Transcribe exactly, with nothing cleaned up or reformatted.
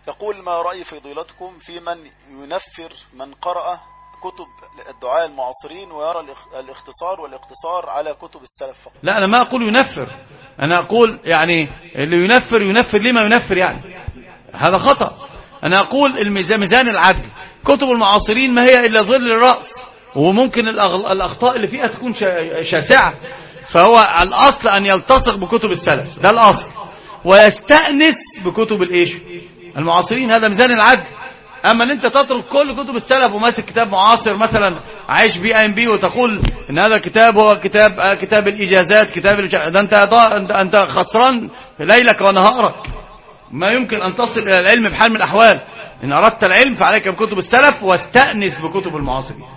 يقول: ما رأي فضيلتكم في من ينفر من قرأ كتب الدعاء المعاصرين ويرى الاختصار والاقتصار على كتب السلف فقط؟ لا، أنا ما أقول ينفر، أنا أقول يعني اللي ينفر ينفر لما ينفر، يعني هذا خطأ. أنا أقول الميزان ميزان العدل، كتب المعاصرين ما هي إلا ظل الرأس، وممكن الأخطاء اللي فيها تكون شاسعة، فهو الأصل أن يلتصق بكتب السلف، ده الأصل، ويستأنس بكتب الإيش المعاصرين، هذا ميزان العدل. أما أن أنت تترك كل كتب السلف وماسك كتاب معاصر مثلا عايش بي ام بي وتقول ان هذا الكتاب هو كتاب كتاب الإجازات، كتاب الإجازات، ده انت انت خسران ليلك ونهارك. ما يمكن أن تصل إلى العلم بحال من الأحوال. إن أردت العلم فعليك بكتب السلف واستأنس بكتب المعاصرين.